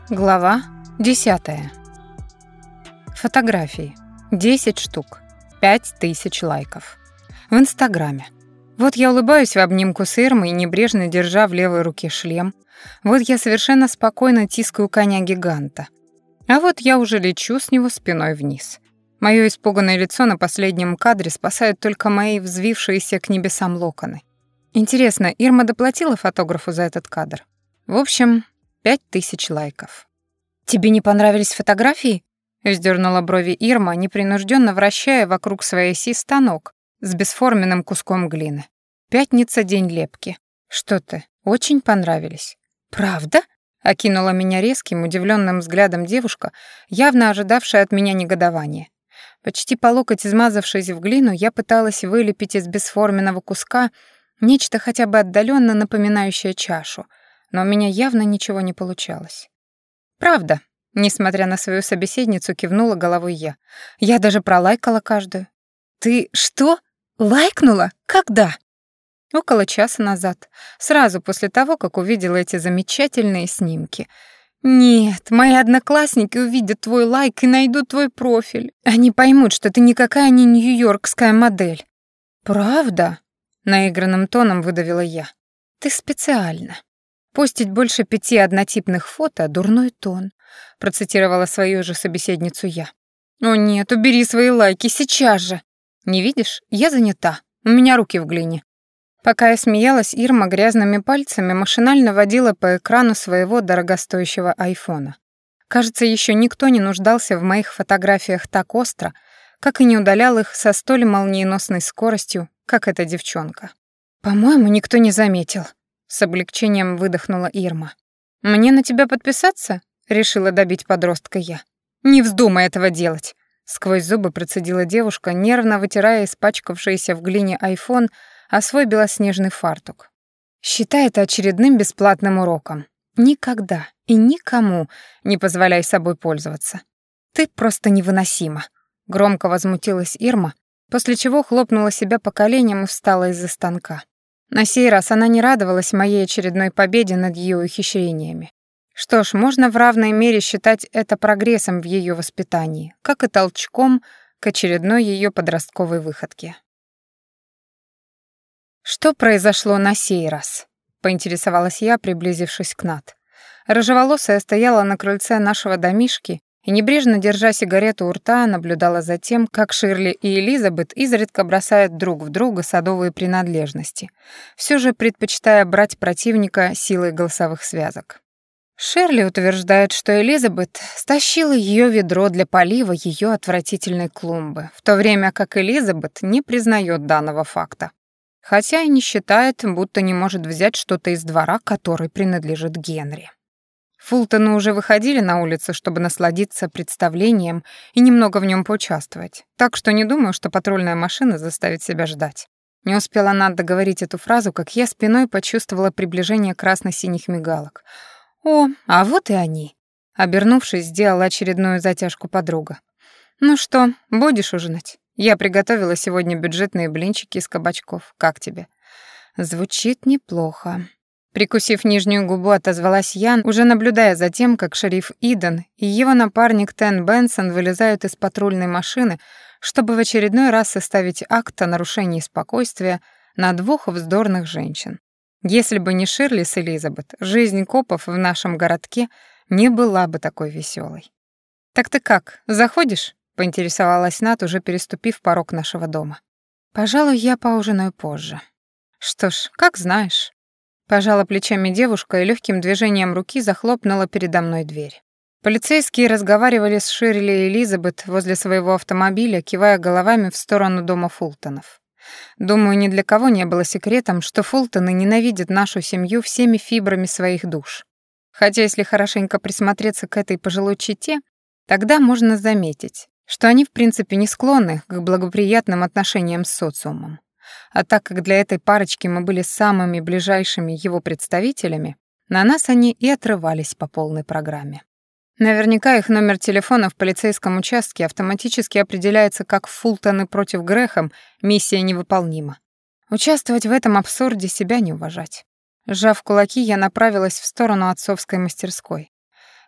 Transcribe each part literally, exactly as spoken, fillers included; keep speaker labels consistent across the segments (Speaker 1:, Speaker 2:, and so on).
Speaker 1: Глава десятая. Фотографии. десять штук. пять тысяч лайков. В Инстаграме. Вот я улыбаюсь в обнимку с Ирмой, небрежно держа в левой руке шлем. Вот я совершенно спокойно тискаю коня-гиганта. А вот я уже лечу с него спиной вниз. Моё испуганное лицо на последнем кадре спасают только мои взвившиеся к небесам локоны. Интересно, Ирма доплатила фотографу за этот кадр? В общем, пять тысяч лайков. «Тебе не понравились фотографии?» — вздернула брови Ирма, непринужденно вращая вокруг своей оси станок с бесформенным куском глины. «Пятница, день лепки. Что ты, очень понравились?» «Правда?» — окинула меня резким, удивленным взглядом девушка, явно ожидавшая от меня негодования. Почти по локоть измазавшись в глину, я пыталась вылепить из бесформенного куска нечто хотя бы отдаленно напоминающее чашу, но у меня явно ничего не получалось. «Правда», — несмотря на свою собеседницу, кивнула головой я. «Я даже пролайкала каждую». «Ты что? Лайкнула? Когда?» «Около часа назад, сразу после того, как увидела эти замечательные снимки. Нет, мои одноклассники увидят твой лайк и найдут твой профиль. Они поймут, что ты никакая не нью-йоркская модель». «Правда?» — наигранным тоном выдавила я. «Ты специально. Постить больше пяти однотипных фото — дурной тон», — процитировала свою же собеседницу я. «О нет, убери свои лайки сейчас же!» «Не видишь? Я занята. У меня руки в глине». Пока я смеялась, Ирма грязными пальцами машинально водила по экрану своего дорогостоящего айфона. Кажется, еще никто не нуждался в моих фотографиях так остро, как и не удалял их со столь молниеносной скоростью, как эта девчонка. «По-моему, никто не заметил», — с облегчением выдохнула Ирма. «Мне на тебя подписаться?» — решила добить подростка я. «Не вздумай этого делать», — сквозь зубы процедила девушка, нервно вытирая испачкавшийся в глине айфон о свой белоснежный фартук. «Считай это очередным бесплатным уроком. Никогда и никому не позволяй собой пользоваться. Ты просто невыносима», — громко возмутилась Ирма, после чего хлопнула себя по коленям и встала из-за станка. На сей раз она не радовалась моей очередной победе над ее ухищрениями. Что ж, можно в равной мере считать это прогрессом в ее воспитании, как и толчком к очередной ее подростковой выходке. «Что произошло на сей раз?» — поинтересовалась я, приблизившись к Нат. Рыжеволосая стояла на крыльце нашего домишки и, небрежно держа сигарету у рта, наблюдала за тем, как Ширли и Элизабет изредка бросают друг в друга садовые принадлежности, все же предпочитая брать противника силой голосовых связок. Ширли утверждает, что Элизабет стащила ее ведро для полива ее отвратительной клумбы, в то время как Элизабет не признает данного факта, хотя и не считает, будто не может взять что-то из двора, который принадлежит Генри. Фултоны уже выходили на улицу, чтобы насладиться представлением и немного в нем поучаствовать, так что не думаю, что патрульная машина заставит себя ждать. Не успела Нат договорить эту фразу, как я спиной почувствовала приближение красно-синих мигалок. «О, а вот и они!» Обернувшись, сделала очередную затяжку подруга. «Ну что, будешь ужинать? Я приготовила сегодня бюджетные блинчики из кабачков. Как тебе?» «Звучит неплохо». Прикусив нижнюю губу, отозвалась Ян, уже наблюдая за тем, как шериф Иден и его напарник Тен Бенсон вылезают из патрульной машины, чтобы в очередной раз составить акт о нарушении спокойствия на двух вздорных женщин. Если бы не Ширли с Элизабет, жизнь копов в нашем городке не была бы такой веселой. «Так ты как, заходишь?» — поинтересовалась Нат, уже переступив порог нашего дома. «Пожалуй, я поужинаю позже». «Что ж, как знаешь». Пожала плечами девушка и легким движением руки захлопнула передо мной дверь. Полицейские разговаривали с Ширли и Элизабет возле своего автомобиля, кивая головами в сторону дома Фултонов. Думаю, ни для кого не было секретом, что Фултоны ненавидят нашу семью всеми фибрами своих душ. Хотя если хорошенько присмотреться к этой пожилой чете, тогда можно заметить, что они в принципе не склонны к благоприятным отношениям с социумом. А так как для этой парочки мы были самыми ближайшими его представителями, на нас они и отрывались по полной программе. Наверняка их номер телефона в полицейском участке автоматически определяется как Фултоны против Грэхэм, миссия невыполнима. Участвовать в этом абсурде себя не уважать. Сжав кулаки, я направилась в сторону отцовской мастерской.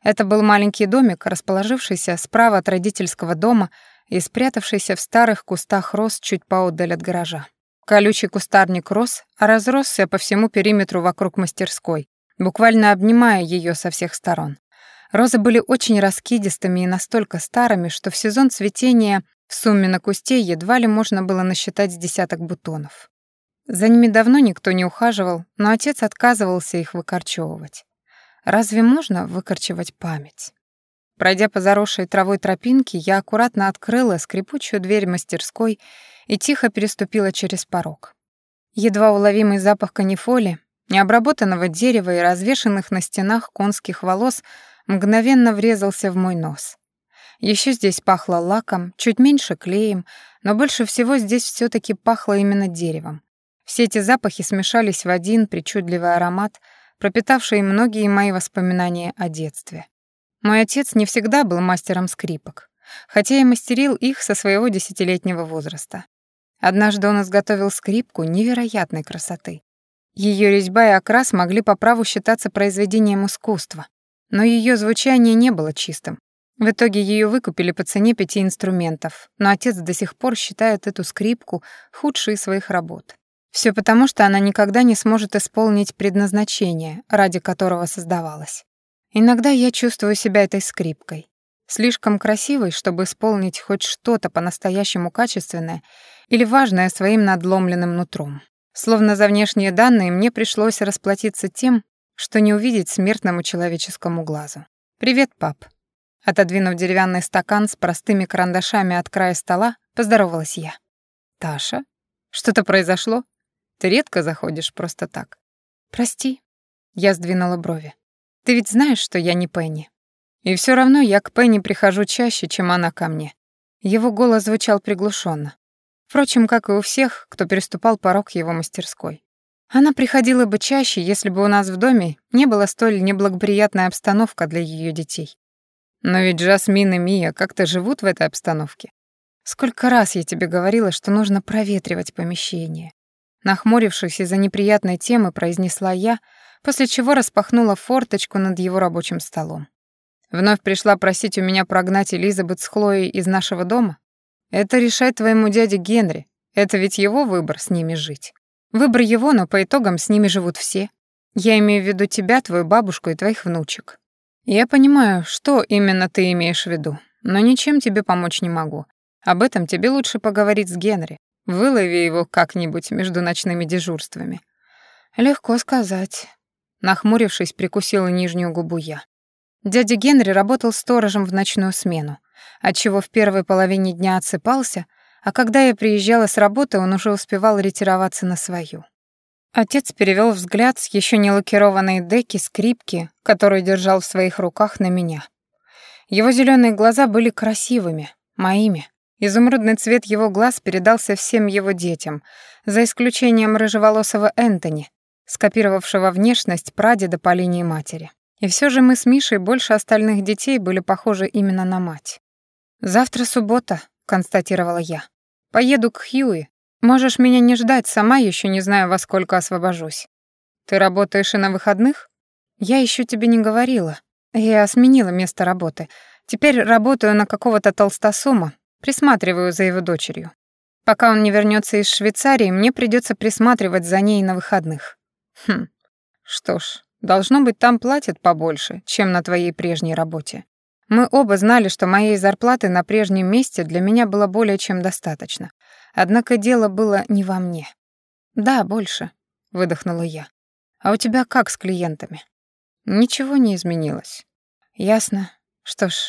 Speaker 1: Это был маленький домик, расположившийся справа от родительского дома и спрятавшийся в старых кустах роз чуть поодаль от гаража. Колючий кустарник рос, а разросся по всему периметру вокруг мастерской, буквально обнимая ее со всех сторон. Розы были очень раскидистыми и настолько старыми, что в сезон цветения в сумме на кусте едва ли можно было насчитать с десяток бутонов. За ними давно никто не ухаживал, но отец отказывался их выкорчевывать. Разве можно выкорчевать память? Пройдя по заросшей травой тропинке, я аккуратно открыла скрипучую дверь мастерской и тихо переступила через порог. Едва уловимый запах канифоли, необработанного дерева и развешанных на стенах конских волос мгновенно врезался в мой нос. Еще здесь пахло лаком, чуть меньше клеем, но больше всего здесь все-таки пахло именно деревом. Все эти запахи смешались в один причудливый аромат, пропитавший многие мои воспоминания о детстве. Мой отец не всегда был мастером скрипок, хотя и мастерил их со своего десятилетнего возраста. Однажды он изготовил скрипку невероятной красоты. Ее резьба и окрас могли по праву считаться произведением искусства, но ее звучание не было чистым. В итоге ее выкупили по цене пяти инструментов, но отец до сих пор считает эту скрипку худшей из своих работ. Все потому, что она никогда не сможет исполнить предназначение, ради которого создавалась. Иногда я чувствую себя этой скрипкой, слишком красивой, чтобы исполнить хоть что-то по-настоящему качественное или важное своим надломленным нутром. Словно за внешние данные мне пришлось расплатиться тем, что не увидеть смертному человеческому глазу. «Привет, пап». Отодвинув деревянный стакан с простыми карандашами от края стола, поздоровалась я. «Таша, что-то произошло? Ты редко заходишь просто так». «Прости», — я сдвинула брови. «Ты ведь знаешь, что я не Пенни. И все равно я к Пенни прихожу чаще, чем она ко мне». Его голос звучал приглушенно. Впрочем, как и у всех, кто переступал порог его мастерской. Она приходила бы чаще, если бы у нас в доме не была столь неблагоприятная обстановка для ее детей. Но ведь Жасмин и Мия как-то живут в этой обстановке. Сколько раз я тебе говорила, что нужно проветривать помещение. Нахмурившись из-за неприятной темы, произнесла я, после чего распахнула форточку над его рабочим столом. Вновь пришла просить у меня прогнать Элизабет с Хлоей из нашего дома? Это решать твоему дяде Генри. Это ведь его выбор с ними жить. Выбор его, но по итогам с ними живут все. Я имею в виду тебя, твою бабушку и твоих внучек. Я понимаю, что именно ты имеешь в виду, но ничем тебе помочь не могу. Об этом тебе лучше поговорить с Генри. Вылови его как-нибудь между ночными дежурствами. Легко сказать. Нахмурившись, прикусила нижнюю губу я. Дядя Генри работал сторожем в ночную смену, отчего в первой половине дня отсыпался, а когда я приезжала с работы, он уже успевал ретироваться на свою. Отец перевел взгляд с еще не лакированной деки скрипки, которую держал в своих руках, на меня. Его зеленые глаза были красивыми, моими. Изумрудный цвет его глаз передался всем его детям, за исключением рыжеволосого Энтони, скопировавшего внешность прадеда по линии матери. И все же мы с Мишей больше остальных детей были похожи именно на мать. «Завтра суббота», — констатировала я. «Поеду к Хьюи. Можешь меня не ждать, сама еще не знаю, во сколько освобожусь». «Ты работаешь и на выходных?» «Я еще тебе не говорила. Я сменила место работы. Теперь работаю на какого-то толстосума, присматриваю за его дочерью. Пока он не вернется из Швейцарии, мне придется присматривать за ней на выходных». «Хм, что ж, должно быть, там платят побольше, чем на твоей прежней работе». Мы оба знали, что моей зарплаты на прежнем месте для меня было более чем достаточно. Однако дело было не во мне. «Да, больше», — выдохнула я. «А у тебя как с клиентами?» «Ничего не изменилось». «Ясно. Что ж,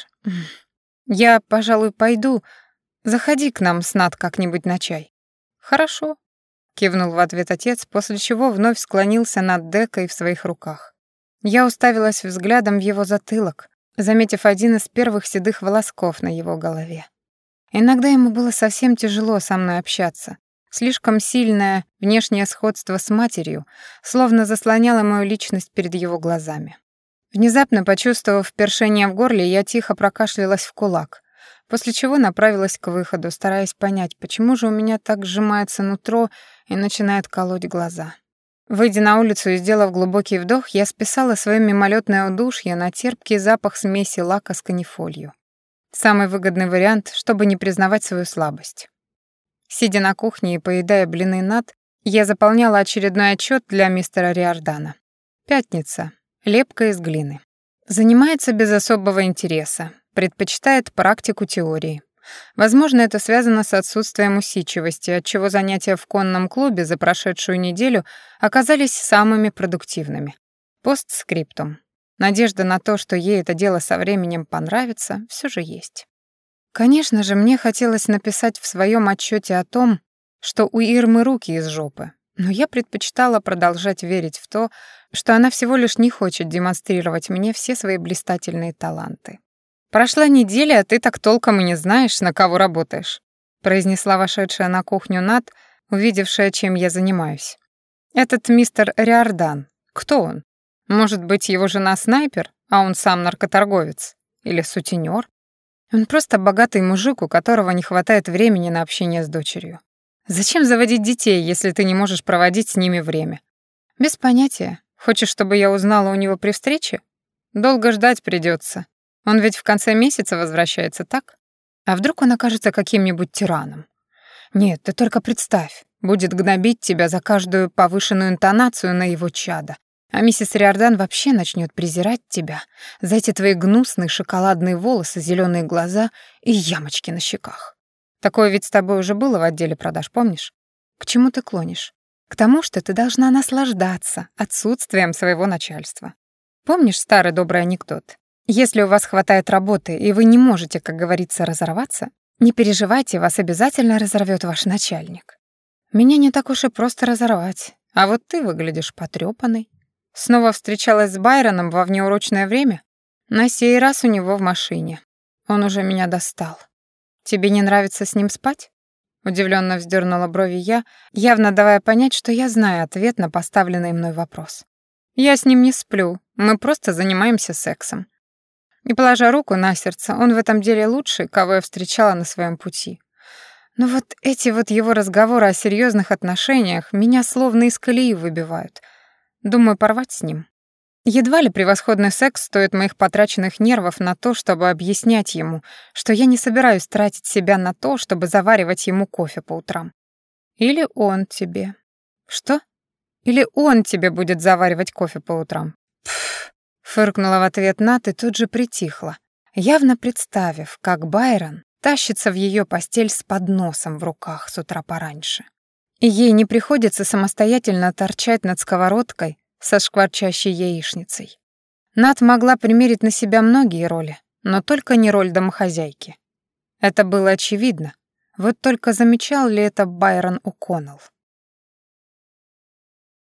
Speaker 1: я, пожалуй, пойду. Заходи к нам с Над как-нибудь на чай». «Хорошо», — кивнул в ответ отец, после чего вновь склонился над декой в своих руках. Я уставилась взглядом в его затылок, заметив один из первых седых волосков на его голове. Иногда ему было совсем тяжело со мной общаться. Слишком сильное внешнее сходство с матерью словно заслоняло мою личность перед его глазами. Внезапно, почувствовав першение в горле, я тихо прокашлялась в кулак, после чего направилась к выходу, стараясь понять, почему же у меня так сжимается нутро и начинает колоть глаза. Выйдя на улицу и сделав глубокий вдох, я списала свое мимолетное удушье на терпкий запах смеси лака с канифолью. Самый выгодный вариант, чтобы не признавать свою слабость. Сидя на кухне и поедая блины нат, я заполняла очередной отчет для мистера Риордана. Пятница. Лепка из глины. Занимается без особого интереса. Предпочитает практику теории. Возможно, это связано с отсутствием усидчивости, отчего занятия в конном клубе за прошедшую неделю оказались самыми продуктивными. Постскриптум. Надежда на то, что ей это дело со временем понравится, все же есть. Конечно же, мне хотелось написать в своем отчете о том, что у Ирмы руки из жопы, но я предпочитала продолжать верить в то, что она всего лишь не хочет демонстрировать мне все свои блистательные таланты. «Прошла неделя, а ты так толком и не знаешь, на кого работаешь», произнесла вошедшая на кухню Нат, увидевшая, чем я занимаюсь. «Этот мистер Риордан, кто он? Может быть, его жена снайпер, а он сам наркоторговец? Или сутенёр? Он просто богатый мужик, у которого не хватает времени на общение с дочерью. Зачем заводить детей, если ты не можешь проводить с ними время? Без понятия. Хочешь, чтобы я узнала у него при встрече? Долго ждать придется. Он ведь в конце месяца возвращается, так? А вдруг он окажется каким-нибудь тираном? Нет, ты только представь, будет гнобить тебя за каждую повышенную интонацию на его чадо. А миссис Риордан вообще начнет презирать тебя за эти твои гнусные шоколадные волосы, зеленые глаза и ямочки на щеках. Такое ведь с тобой уже было в отделе продаж, помнишь? К чему ты клонишь? К тому, что ты должна наслаждаться отсутствием своего начальства. Помнишь старый добрый анекдот? Если у вас хватает работы, и вы не можете, как говорится, разорваться, не переживайте, вас обязательно разорвет ваш начальник. Меня не так уж и просто разорвать, а вот ты выглядишь потрёпанной. Снова встречалась с Байроном во внеурочное время? На сей раз у него в машине. Он уже меня достал. Тебе не нравится с ним спать? Удивленно вздернула брови я, явно давая понять, что я знаю ответ на поставленный мной вопрос. Я с ним не сплю, мы просто занимаемся сексом. Не положа руку на сердце, он в этом деле лучший, кого я встречала на своем пути. Но вот эти вот его разговоры о серьезных отношениях меня словно из колеи выбивают. Думаю, порвать с ним. Едва ли превосходный секс стоит моих потраченных нервов на то, чтобы объяснять ему, что я не собираюсь тратить себя на то, чтобы заваривать ему кофе по утрам. Или он тебе. Что? Или он тебе будет заваривать кофе по утрам? Пф, фыркнула в ответ Нат и тут же притихла, явно представив, как Байрон тащится в ее постель с подносом в руках с утра пораньше. И ей не приходится самостоятельно торчать над сковородкой со шкварчащей яичницей. Нат могла примерить на себя многие роли, но только не роль домохозяйки. Это было очевидно, вот только замечал ли это Байрон О'Коннелл.